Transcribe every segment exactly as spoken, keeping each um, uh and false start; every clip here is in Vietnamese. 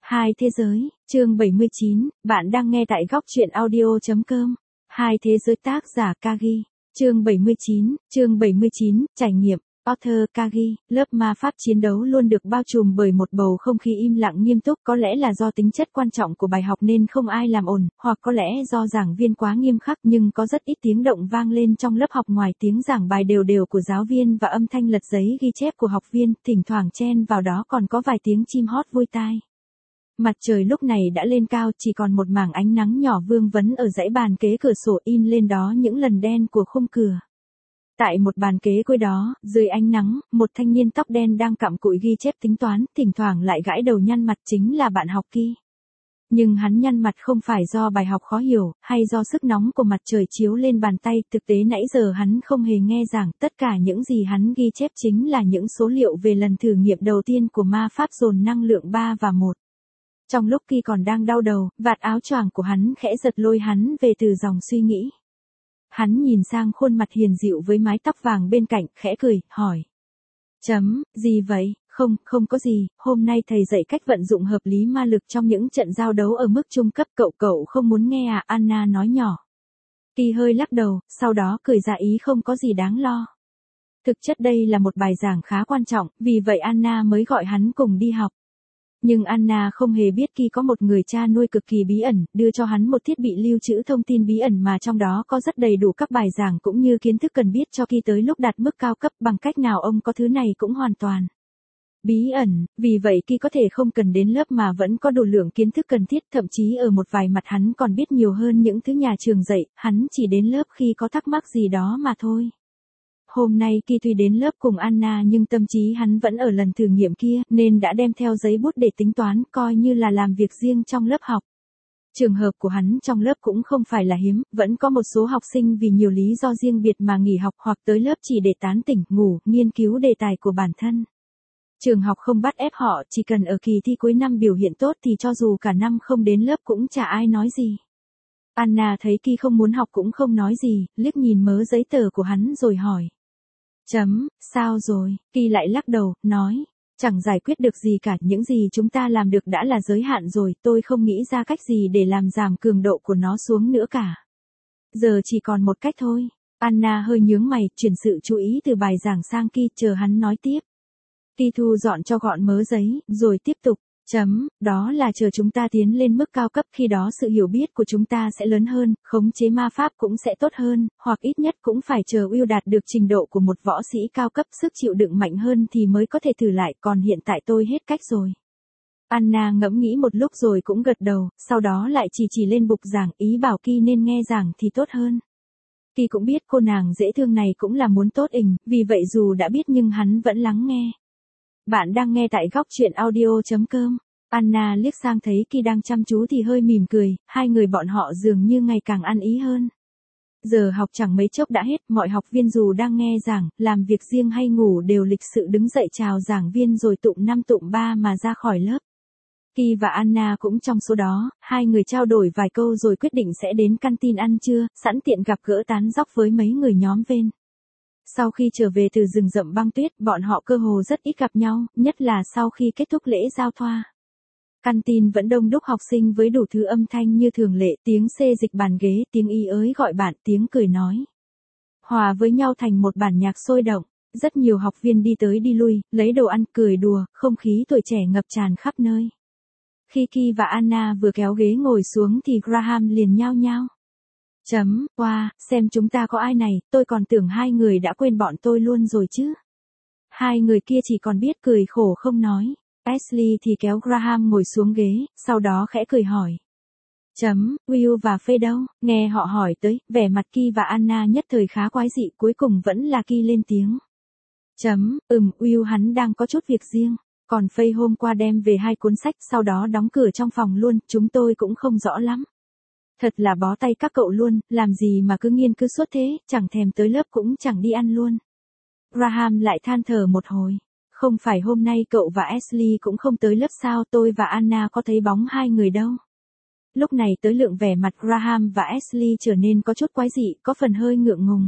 Hai thế giới, chương bảy mươi chín, bạn đang nghe tại góc truyện audio chấm com. Hai thế giới tác giả Kagi. Chương bảy mươi chín, chương bảy mươi chín, trải nghiệm. Author Kagi, lớp ma pháp chiến đấu luôn được bao trùm bởi một bầu không khí im lặng nghiêm túc, có lẽ là do tính chất quan trọng của bài học nên không ai làm ồn, hoặc có lẽ do giảng viên quá nghiêm khắc, nhưng có rất ít tiếng động vang lên trong lớp học ngoài tiếng giảng bài đều đều của giáo viên và âm thanh lật giấy ghi chép của học viên, thỉnh thoảng chen vào đó còn có vài tiếng chim hót vui tai. Mặt trời lúc này đã lên cao, chỉ còn một mảng ánh nắng nhỏ vương vấn ở dãy bàn kế cửa sổ, in lên đó những lần đen của khung cửa. Tại một bàn kế cuối đó, dưới ánh nắng, một thanh niên tóc đen đang cặm cụi ghi chép tính toán, thỉnh thoảng lại gãi đầu nhăn mặt, chính là bạn học Ki. Nhưng hắn nhăn mặt không phải do bài học khó hiểu, hay do sức nóng của mặt trời chiếu lên bàn tay, thực tế nãy giờ hắn không hề nghe giảng, tất cả những gì hắn ghi chép chính là những số liệu về lần thử nghiệm đầu tiên của ma pháp dồn năng lượng ba và một. Trong lúc Ki còn đang đau đầu, vạt áo choàng của hắn khẽ giật lôi hắn về từ dòng suy nghĩ. Hắn nhìn sang khuôn mặt hiền dịu với mái tóc vàng bên cạnh, khẽ cười, hỏi. Chấm, gì vậy? Không, không có gì, hôm nay thầy dạy cách vận dụng hợp lý ma lực trong những trận giao đấu ở mức trung cấp, cậu cậu không muốn nghe à? Anna nói nhỏ. Ki hơi lắc đầu, sau đó cười ra ý không có gì đáng lo. Thực chất đây là một bài giảng khá quan trọng, vì vậy Anna mới gọi hắn cùng đi học. Nhưng Anna không hề biết Ki có một người cha nuôi cực kỳ bí ẩn, đưa cho hắn một thiết bị lưu trữ thông tin bí ẩn mà trong đó có rất đầy đủ các bài giảng cũng như kiến thức cần biết cho Ki tới lúc đạt mức cao cấp, bằng cách nào ông có thứ này cũng hoàn toàn bí ẩn, vì vậy Ki có thể không cần đến lớp mà vẫn có đủ lượng kiến thức cần thiết, thậm chí ở một vài mặt hắn còn biết nhiều hơn những thứ nhà trường dạy, hắn chỉ đến lớp khi có thắc mắc gì đó mà thôi. Hôm nay Ki tuy đến lớp cùng Anna nhưng tâm trí hắn vẫn ở lần thử nghiệm kia, nên đã đem theo giấy bút để tính toán, coi như là làm việc riêng trong lớp học. Trường hợp của hắn trong lớp cũng không phải là hiếm, vẫn có một số học sinh vì nhiều lý do riêng biệt mà nghỉ học hoặc tới lớp chỉ để tán tỉnh, ngủ, nghiên cứu đề tài của bản thân. Trường học không bắt ép họ, chỉ cần ở kỳ thi cuối năm biểu hiện tốt thì cho dù cả năm không đến lớp cũng chả ai nói gì. Anna thấy Ki không muốn học cũng không nói gì, liếc nhìn mớ giấy tờ của hắn rồi hỏi. Chấm, sao rồi? Ki lại lắc đầu, nói, chẳng giải quyết được gì cả, những gì chúng ta làm được đã là giới hạn rồi, tôi không nghĩ ra cách gì để làm giảm cường độ của nó xuống nữa cả. Giờ chỉ còn một cách thôi. Anna hơi nhướng mày, chuyển sự chú ý từ bài giảng sang Ki, chờ hắn nói tiếp. Ki thu dọn cho gọn mớ giấy, rồi tiếp tục. Chấm, đó là chờ chúng ta tiến lên mức cao cấp, khi đó sự hiểu biết của chúng ta sẽ lớn hơn, khống chế ma pháp cũng sẽ tốt hơn, hoặc ít nhất cũng phải chờ Will đạt được trình độ của một võ sĩ cao cấp, sức chịu đựng mạnh hơn thì mới có thể thử lại, còn hiện tại tôi hết cách rồi. Anna ngẫm nghĩ một lúc rồi cũng gật đầu, sau đó lại chỉ chỉ lên bục giảng, ý bảo Ki nên nghe giảng thì tốt hơn. Ki cũng biết cô nàng dễ thương này cũng là muốn tốt ình, vì vậy dù đã biết nhưng hắn vẫn lắng nghe. Bạn đang nghe tại góc truyện audio chấm com. Anna liếc sang thấy Ki đang chăm chú thì hơi mỉm cười, hai người bọn họ dường như ngày càng ăn ý hơn. Giờ học chẳng mấy chốc đã hết, mọi học viên dù đang nghe giảng, làm việc riêng hay ngủ đều lịch sự đứng dậy chào giảng viên rồi tụm năm tụm ba mà ra khỏi lớp. Ki và Anna cũng trong số đó, hai người trao đổi vài câu rồi quyết định sẽ đến canteen ăn trưa, sẵn tiện gặp gỡ tán dóc với mấy người nhóm Ven. Sau khi trở về từ rừng rậm băng tuyết, bọn họ cơ hồ rất ít gặp nhau, nhất là sau khi kết thúc lễ giao thoa. Canteen vẫn đông đúc học sinh với đủ thứ âm thanh như thường lệ, tiếng xê dịch bàn ghế, tiếng y ới gọi bạn, tiếng cười nói. Hòa với nhau thành một bản nhạc sôi động, rất nhiều học viên đi tới đi lui, lấy đồ ăn, cười đùa, không khí tuổi trẻ ngập tràn khắp nơi. Khi Ki và Anna vừa kéo ghế ngồi xuống thì Graham liền nhao nhao. Chấm, wow, xem chúng ta có ai này, tôi còn tưởng hai người đã quên bọn tôi luôn rồi chứ. Hai người kia chỉ còn biết cười khổ không nói. Ashley thì kéo Graham ngồi xuống ghế, sau đó khẽ cười hỏi. Chấm, Will và Faye đâu? Nghe họ hỏi tới, vẻ mặt Ki và Anna nhất thời khá quái dị, cuối cùng vẫn là Ki lên tiếng. Chấm, ừm, Will hắn đang có chút việc riêng. Còn Faye hôm qua đem về hai cuốn sách, sau đó đóng cửa trong phòng luôn, chúng tôi cũng không rõ lắm. Thật là bó tay các cậu luôn, làm gì mà cứ nghiên cứu suốt thế, chẳng thèm tới lớp cũng chẳng đi ăn luôn. Graham lại than thở một hồi. Không phải hôm nay cậu và Ashley cũng không tới lớp sao, tôi và Anna có thấy bóng hai người đâu. Lúc này tới lượng vẻ mặt Graham và Ashley trở nên có chút quái dị, có phần hơi ngượng ngùng.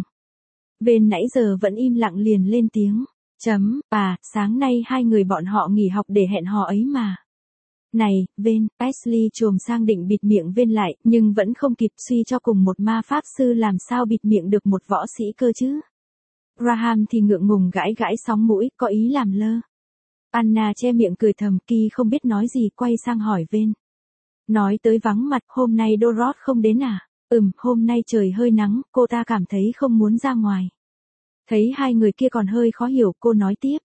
Bên nãy giờ vẫn im lặng liền lên tiếng. Chấm, à, sáng nay hai người bọn họ nghỉ học để hẹn hò ấy mà. Này, Vên, Ashley trồm sang định bịt miệng Vên lại, nhưng vẫn không kịp, suy cho cùng một ma pháp sư làm sao bịt miệng được một võ sĩ cơ chứ. Graham thì ngượng ngùng gãi gãi sóng mũi, có ý làm lơ. Anna che miệng cười thầm, Kỳ không biết nói gì, quay sang hỏi Vên. Nói tới vắng mặt, hôm nay Dorothy không đến à? Ừm, hôm nay trời hơi nắng, cô ta cảm thấy không muốn ra ngoài. Thấy hai người kia còn hơi khó hiểu, cô nói tiếp.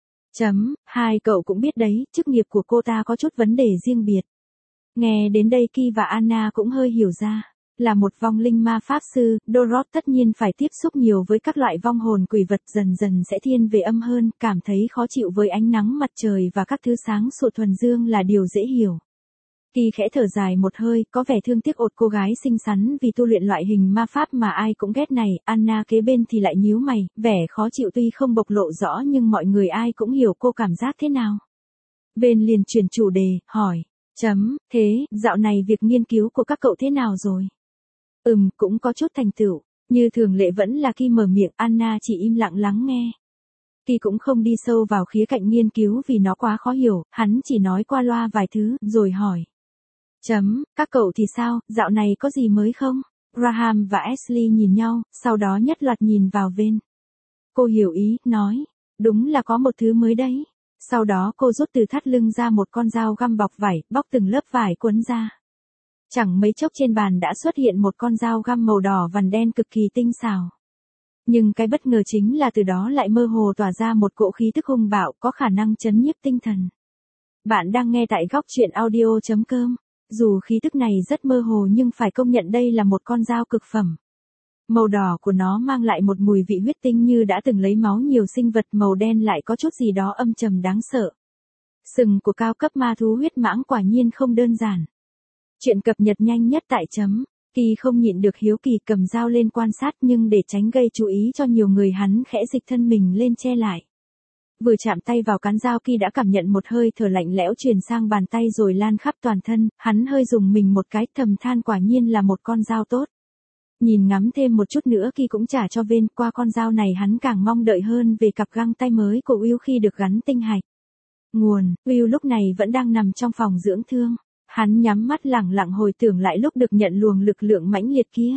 Chấm, hai cậu cũng biết đấy, chức nghiệp của cô ta có chút vấn đề riêng biệt. Nghe đến đây Kỳ và Anna cũng hơi hiểu ra. Là một vong linh ma pháp sư, Dorothy tất nhiên phải tiếp xúc nhiều với các loại vong hồn quỷ vật, dần dần sẽ thiên về âm hơn, cảm thấy khó chịu với ánh nắng mặt trời và các thứ sáng sủa thuần dương là điều dễ hiểu. Kỳ khẽ thở dài một hơi, có vẻ thương tiếc ột cô gái xinh xắn vì tu luyện loại hình ma pháp mà ai cũng ghét này. Anna kế bên thì lại nhíu mày, vẻ khó chịu tuy không bộc lộ rõ nhưng mọi người ai cũng hiểu cô cảm giác thế nào. Bên liền chuyển chủ đề, hỏi. Chấm, thế, dạo này việc nghiên cứu của các cậu thế nào rồi? Ừm, cũng có chút thành tựu. Như thường lệ vẫn là Kỳ mở miệng, Anna chỉ im lặng lắng nghe. Kỳ cũng không đi sâu vào khía cạnh nghiên cứu vì nó quá khó hiểu, hắn chỉ nói qua loa vài thứ, rồi hỏi. Chấm, các cậu thì sao, dạo này có gì mới không? Graham và Ashley nhìn nhau, sau đó nhất loạt nhìn vào Vên. Cô hiểu ý, nói. Đúng là có một thứ mới đấy. Sau đó cô rút từ thắt lưng ra một con dao găm bọc vải, bóc từng lớp vải cuốn ra. Chẳng mấy chốc trên bàn đã xuất hiện một con dao găm màu đỏ vằn đen cực kỳ tinh xảo. Nhưng cái bất ngờ chính là từ đó lại mơ hồ tỏa ra một cỗ khí tức hung bạo có khả năng chấn nhiếp tinh thần. Bạn đang nghe tại góc truyện audio chấm com. Dù khí tức này rất mơ hồ nhưng phải công nhận đây là một con dao cực phẩm. Màu đỏ của nó mang lại một mùi vị huyết tinh như đã từng lấy máu nhiều sinh vật, màu đen lại có chút gì đó âm trầm đáng sợ. Sừng của cao cấp ma thú huyết mãng quả nhiên không đơn giản. Chuyện cập nhật nhanh nhất tại chấm. Kỳ không nhịn được hiếu kỳ cầm dao lên quan sát nhưng để tránh gây chú ý cho nhiều người hắn khẽ dịch thân mình lên che lại. Vừa chạm tay vào cán dao Kỳ đã cảm nhận một hơi thở lạnh lẽo truyền sang bàn tay rồi lan khắp toàn thân, hắn hơi dùng mình một cái thầm than quả nhiên là một con dao tốt. Nhìn ngắm thêm một chút nữa Kỳ cũng trả cho Vên, qua con dao này hắn càng mong đợi hơn về cặp găng tay mới của Will khi được gắn tinh hạch. Nguồn, Will lúc này vẫn đang nằm trong phòng dưỡng thương. Hắn nhắm mắt lẳng lặng hồi tưởng lại lúc được nhận luồng lực lượng mãnh liệt kia.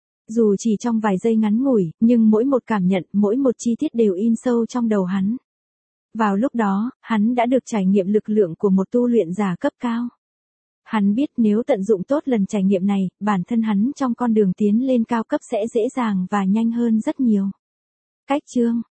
Dù chỉ trong vài giây ngắn ngủi, nhưng mỗi một cảm nhận, mỗi một chi tiết đều in sâu trong đầu hắn. Vào lúc đó, hắn đã được trải nghiệm lực lượng của một tu luyện giả cấp cao. Hắn biết nếu tận dụng tốt lần trải nghiệm này, bản thân hắn trong con đường tiến lên cao cấp sẽ dễ dàng và nhanh hơn rất nhiều. Cách chương